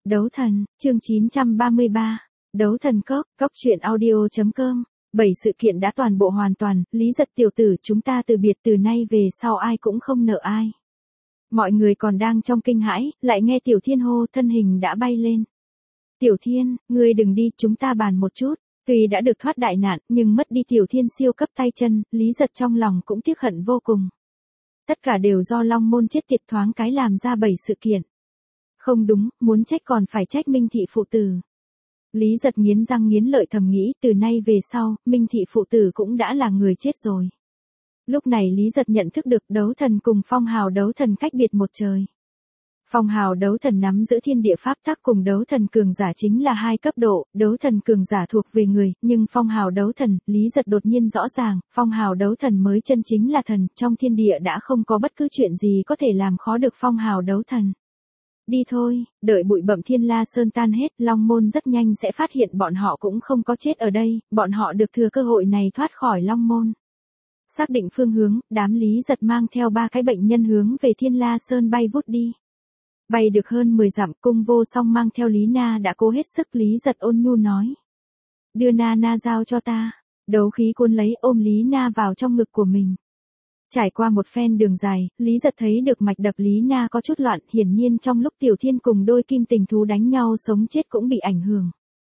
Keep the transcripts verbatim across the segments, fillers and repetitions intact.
Đấu thần, chương chín trăm ba mươi ba. Đấu thần cốc, cốc truyện audio.com. Bảy sự kiện đã toàn bộ hoàn toàn, Lý Giật tiểu tử chúng ta từ biệt từ nay về sau ai cũng không nợ ai. Mọi người còn đang trong kinh hãi, lại nghe Tiểu Thiên hô thân hình đã bay lên. Tiểu Thiên, ngươi đừng đi, chúng ta bàn một chút. Tuy đã được thoát đại nạn, nhưng mất đi Tiểu Thiên siêu cấp tay chân, Lý Giật trong lòng cũng tiếc hận vô cùng. Tất cả đều do Long Môn chết tiệt thoáng cái làm ra bảy sự kiện. Không đúng, muốn trách còn phải trách Minh Thị phụ tử. Lý Giật nghiến răng nghiến lợi thầm nghĩ, từ nay về sau, Minh Thị phụ tử cũng đã là người chết rồi. Lúc này Lý Giật nhận thức được đấu thần cùng phong hào đấu thần cách biệt một trời. Phong hào đấu thần nắm giữ thiên địa pháp tắc cùng đấu thần cường giả chính là hai cấp độ, đấu thần cường giả thuộc về người, nhưng phong hào đấu thần, Lý Giật đột nhiên rõ ràng, phong hào đấu thần mới chân chính là thần, trong thiên địa đã không có bất cứ chuyện gì có thể làm khó được phong hào đấu thần. Đi thôi, đợi bụi bặm Thiên La Sơn tan hết, Long Môn rất nhanh sẽ phát hiện bọn họ cũng không có chết ở đây, bọn họ được thừa cơ hội này thoát khỏi Long Môn. Xác định phương hướng, đám Lý Giật mang theo ba cái bệnh nhân hướng về Thiên La Sơn bay vút đi. Bay được hơn mười dặm, Cung Vô Song mang theo Lý Na đã cố hết sức, Lý Giật ôn nhu nói. Đưa Na Na giao cho ta. Đấu khí cuốn lấy ôm Lý Na vào trong ngực của mình. Trải qua một phen đường dài, Lý Giật thấy được mạch đập Lý Na có chút loạn, hiển nhiên trong lúc Tiểu Thiên cùng đôi kim tình thú đánh nhau sống chết cũng bị ảnh hưởng.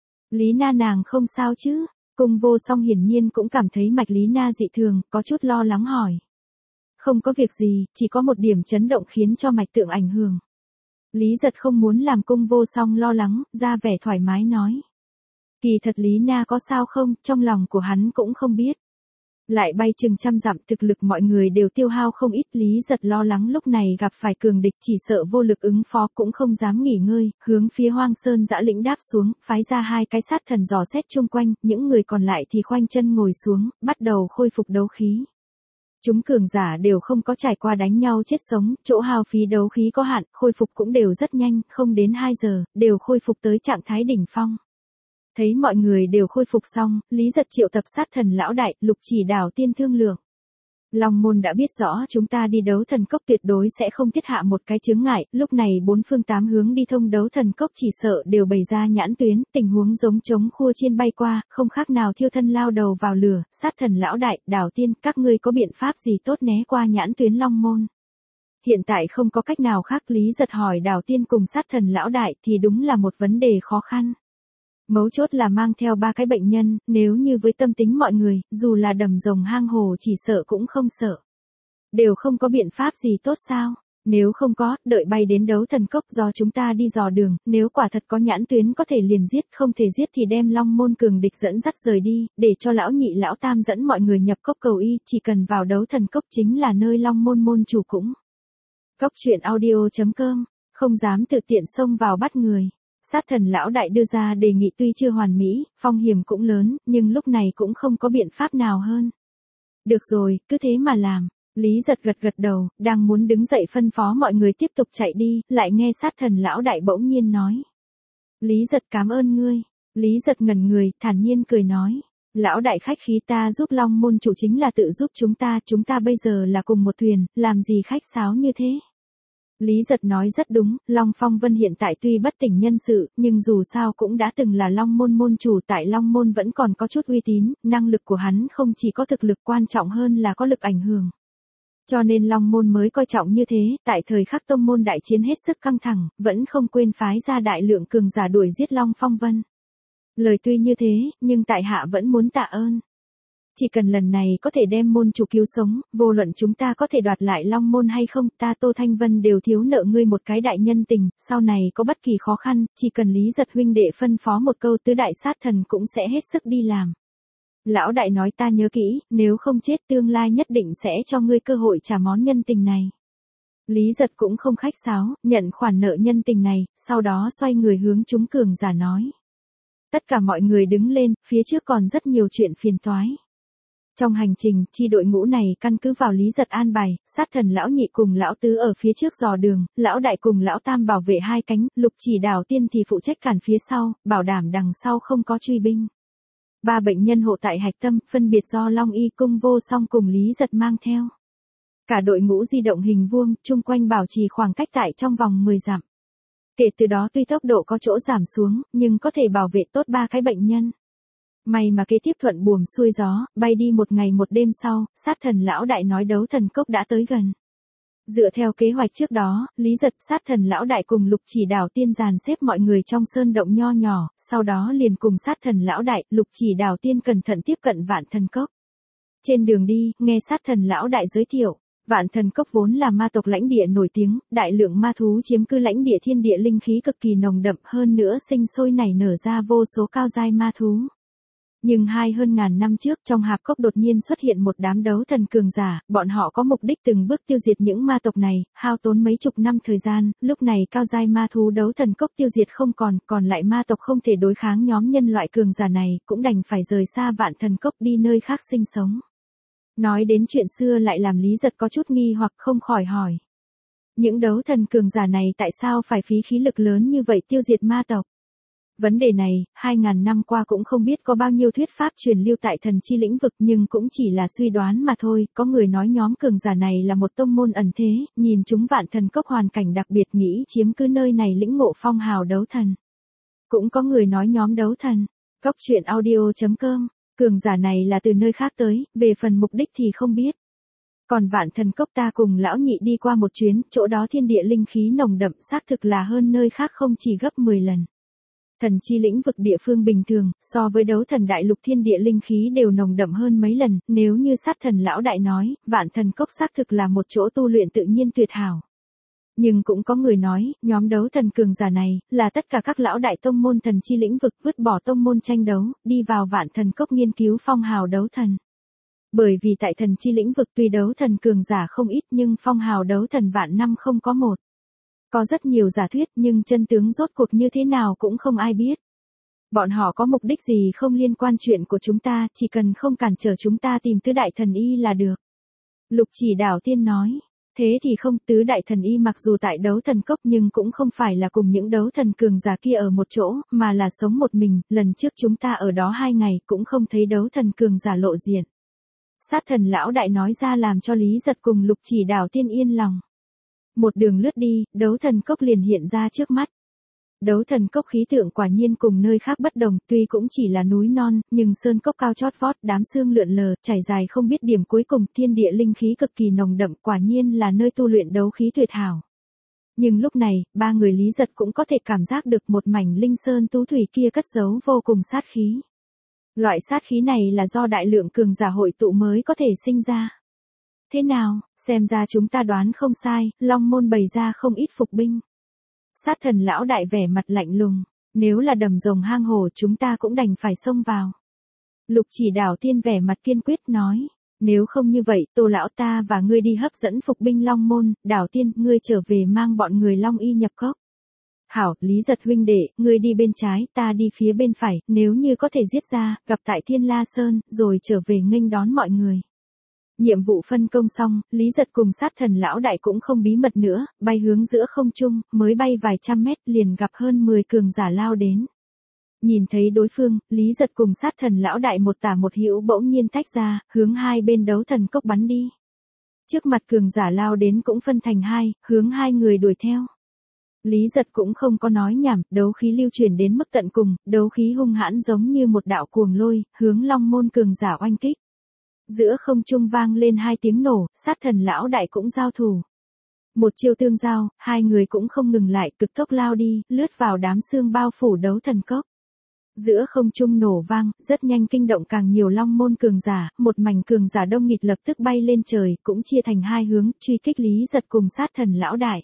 Lý Na nàng không sao chứ? Cung Vô Song hiển nhiên cũng cảm thấy mạch Lý Na dị thường, có chút lo lắng hỏi. Không có việc gì, chỉ có một điểm chấn động khiến cho mạch tượng ảnh hưởng. Lý Giật không muốn làm Cung Vô Song lo lắng, ra vẻ thoải mái nói. Kỳ thật Lý Na có sao không, trong lòng của hắn cũng không biết. Lại bay chừng trăm dặm, thực lực mọi người đều tiêu hao không ít, Lý Giật lo lắng lúc này gặp phải cường địch chỉ sợ vô lực ứng phó cũng không dám nghỉ ngơi, hướng phía Hoang Sơn Dã Lĩnh đáp xuống, phái ra hai cái sát thần dò xét chung quanh, những người còn lại thì khoanh chân ngồi xuống, bắt đầu khôi phục đấu khí. Chúng cường giả đều không có trải qua đánh nhau chết sống, chỗ hao phí đấu khí có hạn, khôi phục cũng đều rất nhanh, không đến hai giờ, đều khôi phục tới trạng thái đỉnh phong. Thấy mọi người đều khôi phục xong, Lý Giật triệu tập sát thần lão đại, Lục Chỉ Đảo tiên thương lượng. Long Môn đã biết rõ chúng ta đi đấu thần cốc tuyệt đối sẽ không thiết hạ một cái chướng ngại, lúc này bốn phương tám hướng đi thông đấu thần cốc chỉ sợ đều bày ra nhãn tuyến, tình huống giống trống khua chiên bay qua, không khác nào thiêu thân lao đầu vào lửa, sát thần lão đại, Đảo tiên, các ngươi có biện pháp gì tốt né qua nhãn tuyến Long Môn? Hiện tại không có cách nào khác, Lý Giật hỏi Đảo tiên cùng sát thần lão đại thì đúng là một vấn đề khó khăn. Mấu chốt là mang theo ba cái bệnh nhân, nếu như với tâm tính mọi người, dù là đầm rồng hang hồ chỉ sợ cũng không sợ. Đều không có biện pháp gì tốt sao? Nếu không có, đợi bay đến đấu thần cốc do chúng ta đi dò đường, nếu quả thật có nhãn tuyến có thể liền giết, không thể giết thì đem Long Môn cường địch dẫn dắt rời đi, để cho lão nhị lão tam dẫn mọi người nhập cốc cầu y, chỉ cần vào đấu thần cốc chính là nơi Long Môn môn chủ cũng. Cốc truyện audio.com, không dám tự tiện xông vào bắt người. Sát thần lão đại đưa ra đề nghị tuy chưa hoàn mỹ, phong hiểm cũng lớn, nhưng lúc này cũng không có biện pháp nào hơn. Được rồi, cứ thế mà làm. Lý Giật gật gật đầu, đang muốn đứng dậy phân phó mọi người tiếp tục chạy đi, lại nghe sát thần lão đại bỗng nhiên nói. Lý Giật cảm ơn ngươi. Lý Giật ngẩn người, thản nhiên cười nói. Lão đại khách khí, ta giúp Long Môn chủ chính là tự giúp chúng ta, chúng ta bây giờ là cùng một thuyền, làm gì khách sáo như thế. Lý Giật nói rất đúng, Long Phong Vân hiện tại tuy bất tỉnh nhân sự, nhưng dù sao cũng đã từng là Long Môn môn chủ, tại Long Môn vẫn còn có chút uy tín, năng lực của hắn không chỉ có thực lực, quan trọng hơn là có lực ảnh hưởng. Cho nên Long Môn mới coi trọng như thế, tại thời khắc tông môn đại chiến hết sức căng thẳng, vẫn không quên phái ra đại lượng cường giả đuổi giết Long Phong Vân. Lời tuy như thế, nhưng tại hạ vẫn muốn tạ ơn. Chỉ cần lần này có thể đem môn chủ cứu sống, vô luận chúng ta có thể đoạt lại Long Môn hay không, ta Tô Thanh Vân đều thiếu nợ ngươi một cái đại nhân tình, sau này có bất kỳ khó khăn, chỉ cần Lý Giật huynh đệ phân phó một câu, tứ đại sát thần cũng sẽ hết sức đi làm. Lão đại nói ta nhớ kỹ, nếu không chết tương lai nhất định sẽ cho ngươi cơ hội trả món nhân tình này. Lý Giật cũng không khách sáo, nhận khoản nợ nhân tình này, sau đó xoay người hướng chúng cường giả nói. Tất cả mọi người đứng lên, phía trước còn rất nhiều chuyện phiền toái. Trong hành trình, chi đội ngũ này căn cứ vào Lý Giật an bài, sát thần lão nhị cùng lão tứ ở phía trước dò đường, lão đại cùng lão tam bảo vệ hai cánh, Lục Chỉ Đảo tiên thì phụ trách cản phía sau, bảo đảm đằng sau không có truy binh. Ba bệnh nhân hộ tại hạch tâm, phân biệt do Long Y Cung Vô Song cùng Lý Giật mang theo. Cả đội ngũ di động hình vuông, chung quanh bảo trì khoảng cách tại trong vòng mười dặm. Kể từ đó tuy tốc độ có chỗ giảm xuống, nhưng có thể bảo vệ tốt ba cái bệnh nhân. May mà kế tiếp thuận buồm xuôi gió, bay đi một ngày một đêm sau, sát thần lão đại nói đấu thần cốc đã tới gần. Dựa theo kế hoạch trước đó, Lý Giật, sát thần lão đại cùng Lục Chỉ Đào Tiên dàn xếp mọi người trong sơn động nho nhỏ, sau đó liền cùng sát thần lão đại, Lục Chỉ Đào Tiên cẩn thận tiếp cận Vạn Thần Cốc. Trên đường đi, nghe sát thần lão đại giới thiệu, Vạn Thần Cốc vốn là ma tộc lãnh địa nổi tiếng, đại lượng ma thú chiếm cư lãnh địa, thiên địa linh khí cực kỳ nồng đậm, hơn nữa sinh sôi nảy nở ra vô số cao giai ma thú. Nhưng hai hơn ngàn năm trước trong hạp cốc đột nhiên xuất hiện một đám đấu thần cường giả, bọn họ có mục đích từng bước tiêu diệt những ma tộc này, hao tốn mấy chục năm thời gian, lúc này cao giai ma thú đấu thần cốc tiêu diệt không còn, còn lại ma tộc không thể đối kháng nhóm nhân loại cường giả này, cũng đành phải rời xa Vạn Thần Cốc đi nơi khác sinh sống. Nói đến chuyện xưa lại làm Lý Giật có chút nghi hoặc không khỏi hỏi. Những đấu thần cường giả này tại sao phải phí khí lực lớn như vậy tiêu diệt ma tộc? Vấn đề này, hai ngàn năm qua cũng không biết có bao nhiêu thuyết pháp truyền lưu tại thần chi lĩnh vực, nhưng cũng chỉ là suy đoán mà thôi. Có người nói nhóm cường giả này là một tông môn ẩn thế, nhìn chúng Vạn Thần Cốc hoàn cảnh đặc biệt nghĩ chiếm cứ nơi này lĩnh ngộ phong hào đấu thần. Cũng có người nói nhóm đấu thần, cốc truyện audio chấm com, cường giả này là từ nơi khác tới, về phần mục đích thì không biết. Còn Vạn Thần Cốc ta cùng lão nhị đi qua một chuyến, chỗ đó thiên địa linh khí nồng đậm, xác thực là hơn nơi khác không chỉ gấp mười lần. Thần chi lĩnh vực địa phương bình thường, so với đấu thần đại lục thiên địa linh khí đều nồng đậm hơn mấy lần, nếu như sát thần lão đại nói, Vạn Thần Cốc xác thực là một chỗ tu luyện tự nhiên tuyệt hảo. Nhưng cũng có người nói, nhóm đấu thần cường giả này, là tất cả các lão đại tông môn thần chi lĩnh vực vứt bỏ tông môn tranh đấu, đi vào Vạn Thần Cốc nghiên cứu phong hào đấu thần. Bởi vì tại thần chi lĩnh vực tuy đấu thần cường giả không ít nhưng phong hào đấu thần vạn năm không có một. Có rất nhiều giả thuyết nhưng chân tướng rốt cuộc như thế nào cũng không ai biết. Bọn họ có mục đích gì không liên quan chuyện của chúng ta, chỉ cần không cản trở chúng ta tìm tứ đại thần y là được. Lục Chỉ Đào Tiên nói. Thế thì không, tứ đại thần y mặc dù tại đấu thần cốc nhưng cũng không phải là cùng những đấu thần cường giả kia ở một chỗ, mà là sống một mình, lần trước chúng ta ở đó hai ngày cũng không thấy đấu thần cường giả lộ diện. Sát thần lão đại nói ra làm cho Lý Giật cùng Lục Chỉ Đào Tiên yên lòng. Một đường lướt đi, đấu thần cốc liền hiện ra trước mắt. Đấu thần cốc khí tượng quả nhiên cùng nơi khác bất đồng, tuy cũng chỉ là núi non, nhưng sơn cốc cao chót vót, đám sương lượn lờ, trải dài không biết điểm cuối cùng, thiên địa linh khí cực kỳ nồng đậm, quả nhiên là nơi tu luyện đấu khí tuyệt hảo. Nhưng lúc này, ba người Lý Giật cũng có thể cảm giác được một mảnh linh sơn tú thủy kia cất giấu vô cùng sát khí. Loại sát khí này là do đại lượng cường giả hội tụ mới có thể sinh ra. Thế nào, xem ra chúng ta đoán không sai, Long Môn bày ra không ít phục binh. Sát thần lão đại vẻ mặt lạnh lùng, nếu là đầm rồng hang hổ chúng ta cũng đành phải xông vào. Lục Chỉ Đào Tiên vẻ mặt kiên quyết nói, nếu không như vậy Tô lão ta và ngươi đi hấp dẫn phục binh Long Môn, Đào Tiên, ngươi trở về mang bọn người Long Y nhập cốc. Hảo, Lý Giật huynh đệ, ngươi đi bên trái, ta đi phía bên phải, nếu như có thể giết ra, gặp tại Thiên La Sơn, rồi trở về nghênh đón mọi người. Nhiệm vụ phân công xong, Lý Giật cùng sát thần lão đại cũng không bí mật nữa, bay hướng giữa không trung, mới bay vài trăm mét liền gặp hơn mười cường giả lao đến. Nhìn thấy đối phương, Lý Giật cùng sát thần lão đại một tả một hữu bỗng nhiên tách ra, hướng hai bên đấu thần cốc bắn đi. Trước mặt cường giả lao đến cũng phân thành hai, hướng hai người đuổi theo. Lý Giật cũng không có nói nhảm, đấu khí lưu chuyển đến mức tận cùng, đấu khí hung hãn giống như một đạo cuồng lôi, hướng Long Môn cường giả oanh kích. Giữa không trung vang lên hai tiếng nổ, sát thần lão đại cũng giao thủ. Một chiêu tương giao, hai người cũng không ngừng lại, cực tốc lao đi, lướt vào đám sương bao phủ đấu thần cốc. Giữa không trung nổ vang, rất nhanh kinh động càng nhiều Long Môn cường giả, một mảnh cường giả đông nghịt lập tức bay lên trời, cũng chia thành hai hướng, truy kích Lý Giật cùng sát thần lão đại.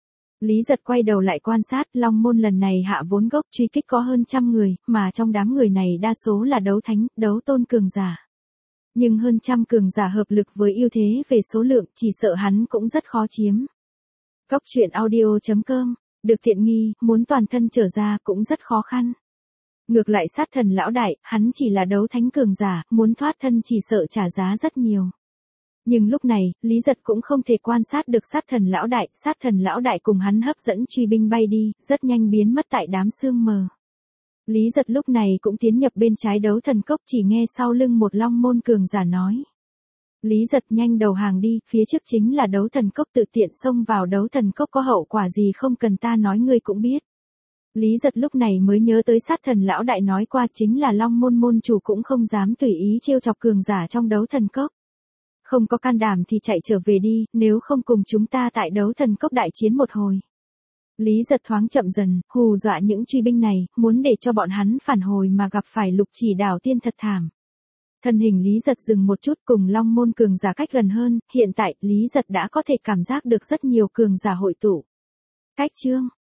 Lý Giật quay đầu lại quan sát, Long Môn lần này hạ vốn gốc truy kích có hơn trăm người, mà trong đám người này đa số là đấu thánh, đấu tôn cường giả. Nhưng hơn trăm cường giả hợp lực với ưu thế về số lượng, chỉ sợ hắn cũng rất khó chiếm. Cốc truyện audio chấm com, được tiện nghi, muốn toàn thân trở ra cũng rất khó khăn. Ngược lại sát thần lão đại, hắn chỉ là đấu thánh cường giả, muốn thoát thân chỉ sợ trả giá rất nhiều. Nhưng lúc này, Lý Giật cũng không thể quan sát được sát thần lão đại, sát thần lão đại cùng hắn hấp dẫn truy binh bay đi, rất nhanh biến mất tại đám sương mờ. Lý Giật lúc này cũng tiến nhập bên trái đấu thần cốc, chỉ nghe sau lưng một Long Môn cường giả nói. Lý Giật nhanh đầu hàng đi, phía trước chính là đấu thần cốc, tự tiện xông vào đấu thần cốc có hậu quả gì không cần ta nói ngươi cũng biết. Lý Giật lúc này mới nhớ tới sát thần lão đại nói qua chính là Long môn môn chủ cũng không dám tùy ý trêu chọc cường giả trong đấu thần cốc. Không có can đảm thì chạy trở về đi, nếu không cùng chúng ta tại đấu thần cốc đại chiến một hồi. Lý Giật thoáng chậm dần, hù dọa những truy binh này, muốn để cho bọn hắn phản hồi mà gặp phải Lục Chỉ Đảo Tiên thật thảm. Thân hình Lý Giật dừng một chút, cùng Long môn cường giả cách gần hơn, hiện tại Lý Giật đã có thể cảm giác được rất nhiều cường giả hội tụ. Cách chương